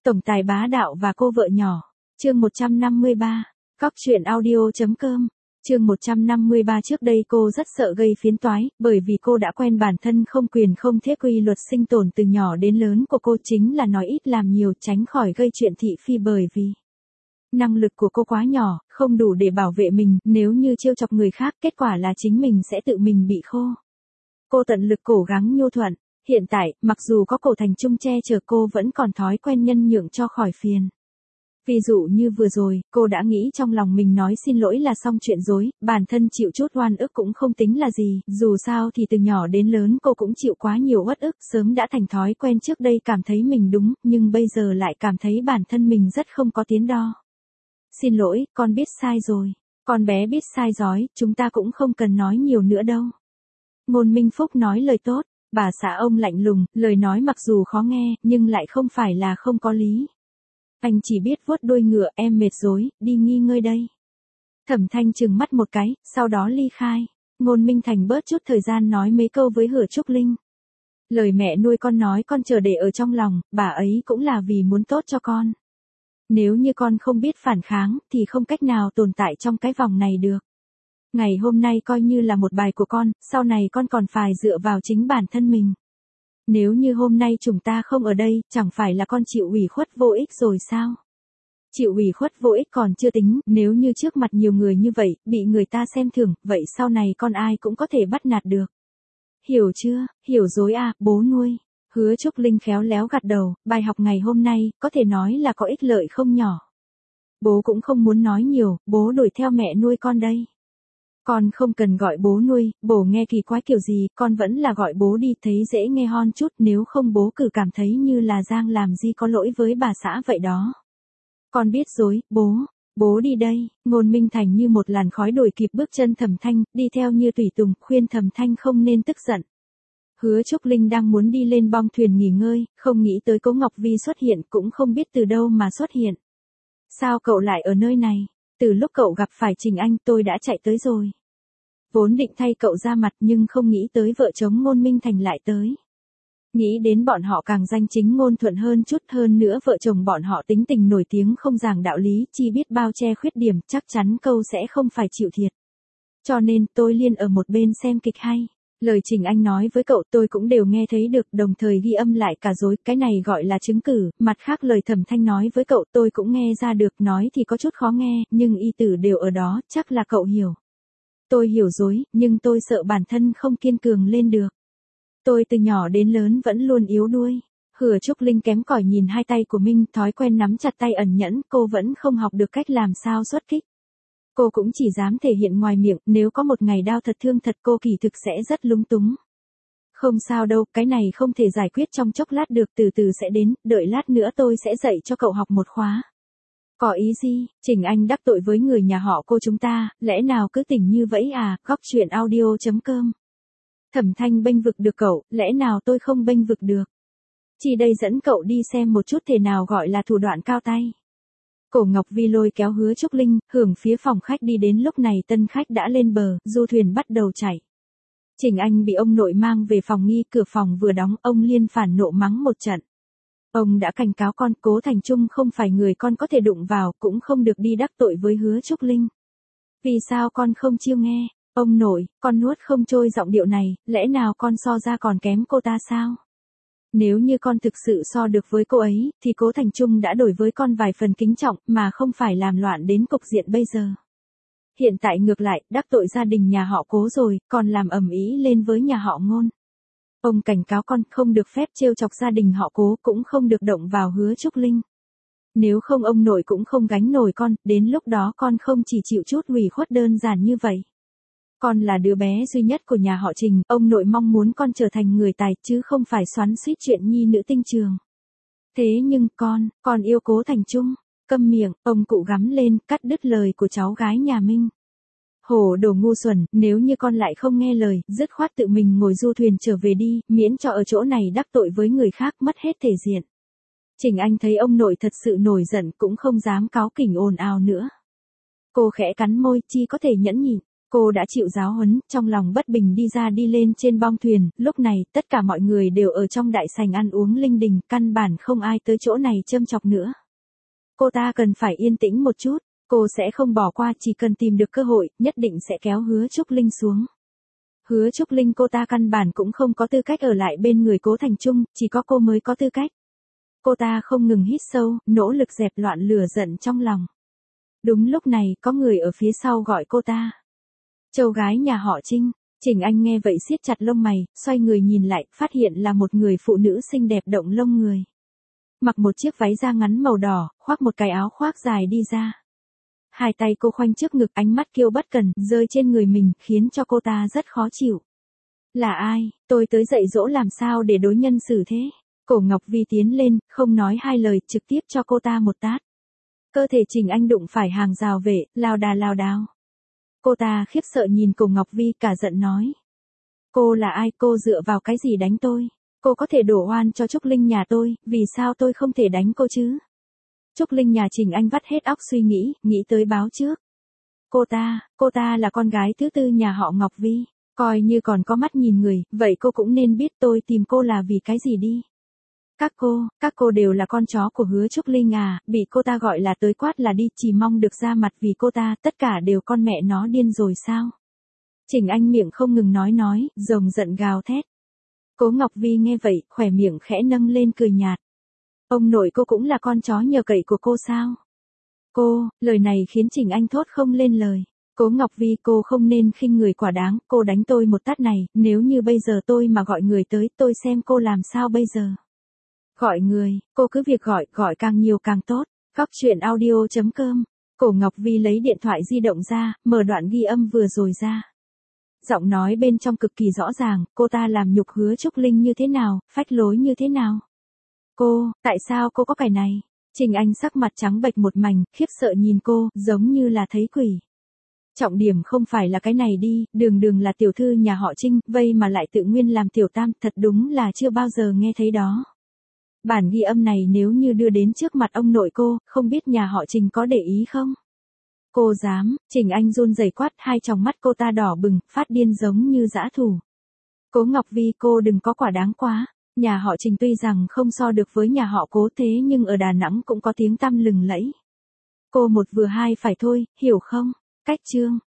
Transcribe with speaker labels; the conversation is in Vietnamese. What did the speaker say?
Speaker 1: Tổng tài bá đạo và cô vợ nhỏ. Chương 153. Cóc truyện audio.com. Chương 153. Trước đây cô rất sợ gây phiến toái, bởi vì cô đã quen bản thân không quyền không thế quy luật sinh tồn từ nhỏ đến lớn của cô chính là nói ít làm nhiều, tránh khỏi gây chuyện thị phi, bởi vì năng lực của cô quá nhỏ, không đủ để bảo vệ mình, nếu như trêu chọc người khác, kết quả là chính mình sẽ tự mình bị khô. Cô tận lực cố gắng nhu thuận. Hiện tại, mặc dù có Cổ Thành Trung che chở, cô vẫn còn thói quen nhân nhượng cho khỏi phiền. Ví dụ như vừa rồi, cô đã nghĩ trong lòng mình nói xin lỗi là xong chuyện dối, bản thân chịu chút oan ức cũng không tính là gì, dù sao thì từ nhỏ đến lớn cô cũng chịu quá nhiều uất ức, sớm đã thành thói quen. Trước đây cảm thấy mình đúng, nhưng bây giờ lại cảm thấy bản thân mình rất không có tiến đo. Xin lỗi, con biết sai rồi. Con bé biết sai rồi, chúng ta cũng không cần nói nhiều nữa đâu. Ngôn Minh Phúc nói lời tốt. Bà xã ông lạnh lùng, lời nói mặc dù khó nghe, nhưng lại không phải là không có lý. Anh chỉ biết vuốt đuôi ngựa, em mệt rồi, đi nghỉ ngơi đây. Thẩm Thanh trừng mắt một cái, sau đó ly khai. Ngôn Minh Thành bớt chút thời gian nói mấy câu với Hứa Trúc Linh. Lời mẹ nuôi con nói con chờ để ở trong lòng, bà ấy cũng là vì muốn tốt cho con. Nếu như con không biết phản kháng, thì không cách nào tồn tại trong cái vòng này được. Ngày hôm nay coi như là một bài của con, sau này con còn phải dựa vào chính bản thân mình. Nếu như hôm nay chúng ta không ở đây, chẳng phải là con chịu ủy khuất vô ích rồi sao? Chịu ủy khuất vô ích còn chưa tính, nếu như trước mặt nhiều người như vậy, bị người ta xem thường, vậy sau này con ai cũng có thể bắt nạt được. Hiểu chưa? Hiểu rồi à, bố nuôi. Hứa Trúc Linh khéo léo gật đầu, bài học ngày hôm nay, có thể nói là có ích lợi không nhỏ. Bố cũng không muốn nói nhiều, bố đuổi theo mẹ nuôi con đây. Con không cần gọi bố nuôi, bố nghe kỳ quái kiểu gì, con vẫn là gọi bố đi, thấy dễ nghe hơn chút, nếu không bố cứ cảm thấy như là Giang làm gì có lỗi với bà xã vậy đó. Con biết rồi, bố đi đây. Ngôn Minh Thành như một làn khói đuổi kịp bước chân Thẩm Thanh, đi theo như tùy tùng, khuyên Thẩm Thanh không nên tức giận. Hứa Trúc Linh đang muốn đi lên bong thuyền nghỉ ngơi, không nghĩ tới Cố Ngọc Vi xuất hiện, cũng không biết từ đâu mà xuất hiện. Sao cậu lại ở nơi này? Từ lúc cậu gặp phải Trình Anh tôi đã chạy tới rồi. Vốn định thay cậu ra mặt nhưng không nghĩ tới vợ chồng Ngôn Minh Thành lại tới. Nghĩ đến bọn họ càng danh chính ngôn thuận hơn chút, hơn nữa vợ chồng bọn họ tính tình nổi tiếng không giảng đạo lý, chỉ biết bao che khuyết điểm, chắc chắn câu sẽ không phải chịu thiệt. Cho nên tôi liên ở một bên xem kịch hay. Lời Trình Anh nói với cậu tôi cũng đều nghe thấy được, đồng thời ghi âm lại cả dối, cái này gọi là chứng cử. Mặt khác lời Thẩm Thanh nói với cậu tôi cũng nghe ra được, nói thì có chút khó nghe, nhưng y tử đều ở đó, chắc là cậu hiểu. Tôi hiểu rồi, nhưng tôi sợ bản thân không kiên cường lên được. Tôi từ nhỏ đến lớn vẫn luôn yếu đuối. Hứa Trúc Linh kém cỏi nhìn hai tay của Minh, thói quen nắm chặt tay ẩn nhẫn, cô vẫn không học được cách làm sao xuất kích. Cô cũng chỉ dám thể hiện ngoài miệng, nếu có một ngày đau thật thương thật cô kỳ thực sẽ rất lúng túng. Không sao đâu, cái này không thể giải quyết trong chốc lát được, từ từ sẽ đến, đợi lát nữa tôi sẽ dạy cho cậu học một khóa. Có ý gì? Trình Anh đắc tội với người nhà họ cô chúng ta, lẽ nào cứ tỉnh như vậy à? Cóc truyện audio.com. Thẩm Thanh bênh vực được cậu, lẽ nào tôi không bênh vực được? Chỉ đây dẫn cậu đi xem một chút thế nào gọi là thủ đoạn cao tay. Cổ Ngọc Vi lôi kéo Hứa Trúc Linh, hưởng phía phòng khách đi đến, lúc này tân khách đã lên bờ, du thuyền bắt đầu chạy. Trình Anh bị ông nội mang về phòng nghi, cửa phòng vừa đóng, ông liên phản nộ mắng một trận. Ông đã cảnh cáo con, Cố Thành Trung không phải người con có thể đụng vào, cũng không được đi đắc tội với Hứa Trúc Linh. Vì sao con không chịu nghe? Ông nội, con nuốt không trôi giọng điệu này, lẽ nào con so ra còn kém cô ta sao? Nếu như con thực sự so được với cô ấy, thì Cố Thành Trung đã đổi với con vài phần kính trọng, mà không phải làm loạn đến cục diện bây giờ. Hiện tại ngược lại, đắc tội gia đình nhà họ Cố rồi, còn làm ầm ĩ lên với nhà họ Ngôn. Ông cảnh cáo con không được phép trêu chọc gia đình họ Cố, cũng không được động vào Hứa Trúc Linh. Nếu không ông nội cũng không gánh nổi con, đến lúc đó con không chỉ chịu chút ủy khuất đơn giản như vậy. Con là đứa bé duy nhất của nhà họ Trình, ông nội mong muốn con trở thành người tài, chứ không phải xoắn xuýt chuyện nhi nữ tinh trường. Thế nhưng con yêu Cố Thành Trung. Câm miệng, ông cụ gắm lên, cắt đứt lời của cháu gái nhà Minh. Hồ đồ ngu xuẩn, nếu như con lại không nghe lời, dứt khoát tự mình ngồi du thuyền trở về đi, miễn cho ở chỗ này đắc tội với người khác mất hết thể diện. Trình Anh thấy ông nội thật sự nổi giận, cũng không dám cáu kỉnh ồn ào nữa. Cô khẽ cắn môi, chi có thể nhẫn nhịn. Cô đã chịu giáo huấn, trong lòng bất bình đi ra đi lên trên bong thuyền, lúc này tất cả mọi người đều ở trong đại sảnh ăn uống linh đình, căn bản không ai tới chỗ này châm chọc nữa. Cô ta cần phải yên tĩnh một chút, cô sẽ không bỏ qua, chỉ cần tìm được cơ hội, nhất định sẽ kéo Hứa Trúc Linh xuống. Hứa Trúc Linh cô ta căn bản cũng không có tư cách ở lại bên người Cố Thành Trung, chỉ có cô mới có tư cách. Cô ta không ngừng hít sâu, nỗ lực dẹp loạn lửa giận trong lòng. Đúng lúc này, có người ở phía sau gọi cô ta. Châu gái nhà họ Trinh. Trình Anh nghe vậy siết chặt lông mày, xoay người nhìn lại, phát hiện là một người phụ nữ xinh đẹp động lông người. Mặc một chiếc váy da ngắn màu đỏ, khoác một cái áo khoác dài đi ra. Hai tay cô khoanh trước ngực, ánh mắt kiêu bất cần, rơi trên người mình, khiến cho cô ta rất khó chịu. Là ai, tôi tới dạy dỗ làm sao để đối nhân xử thế. Cổ Ngọc Vi tiến lên, không nói hai lời, trực tiếp cho cô ta một tát. Cơ thể Trình Anh đụng phải hàng rào vệ, lao đao. Cô ta khiếp sợ nhìn Cổ Ngọc Vi, cả giận nói. Cô là ai, cô dựa vào cái gì đánh tôi? Cô có thể đổ oan cho Trúc Linh nhà tôi, vì sao tôi không thể đánh cô chứ? Trúc Linh nhà Trình Anh vắt hết óc suy nghĩ tới báo trước. Cô ta là con gái thứ tư nhà họ Ngọc Vi, coi như còn có mắt nhìn người, vậy cô cũng nên biết tôi tìm cô là vì cái gì đi. Các cô đều là con chó của Hứa Trúc Linh à, bị cô ta gọi là tới quát là đi, chỉ mong được ra mặt vì cô ta, tất cả đều con mẹ nó điên rồi sao? Trình Anh miệng không ngừng nói, rồng giận gào thét. Cố Ngọc Vi nghe vậy, khỏe miệng khẽ nâng lên cười nhạt. Ông nội cô cũng là con chó nhờ cậy của cô sao? Lời này khiến Trình Anh thốt không lên lời. Cố Ngọc Vi, cô không nên khinh người quá đáng, cô đánh tôi một tát này, nếu như bây giờ tôi mà gọi người tới, tôi xem cô làm sao bây giờ. Gọi người, cô cứ việc gọi càng nhiều càng tốt. Góc truyện audio.com. Cổ Ngọc Vi lấy điện thoại di động ra, mở đoạn ghi âm vừa rồi ra. Giọng nói bên trong cực kỳ rõ ràng, cô ta làm nhục Hứa Trúc Linh như thế nào, phách lối như thế nào. Tại sao cô có cái này? Trình Anh sắc mặt trắng bệch một mảnh, khiếp sợ nhìn cô, giống như là thấy quỷ. Trọng điểm không phải là cái này đi, đường là tiểu thư nhà họ Trinh, vây mà lại tự nguyên làm tiểu tam, thật đúng là chưa bao giờ nghe thấy đó. Bản ghi âm này nếu như đưa đến trước mặt ông nội cô, không biết nhà họ Trình có để ý không? Cô dám, Trình Anh run rẩy quát, hai tròng mắt cô ta đỏ bừng, phát điên giống như dã thú. Cố Ngọc Vi, cô đừng có quả đáng quá. Nhà họ Trình tuy rằng không so được với nhà họ Cố, thế nhưng ở Đà Nẵng cũng có tiếng tăm lừng lẫy. Cô một vừa hai phải thôi, hiểu không? Cách chương.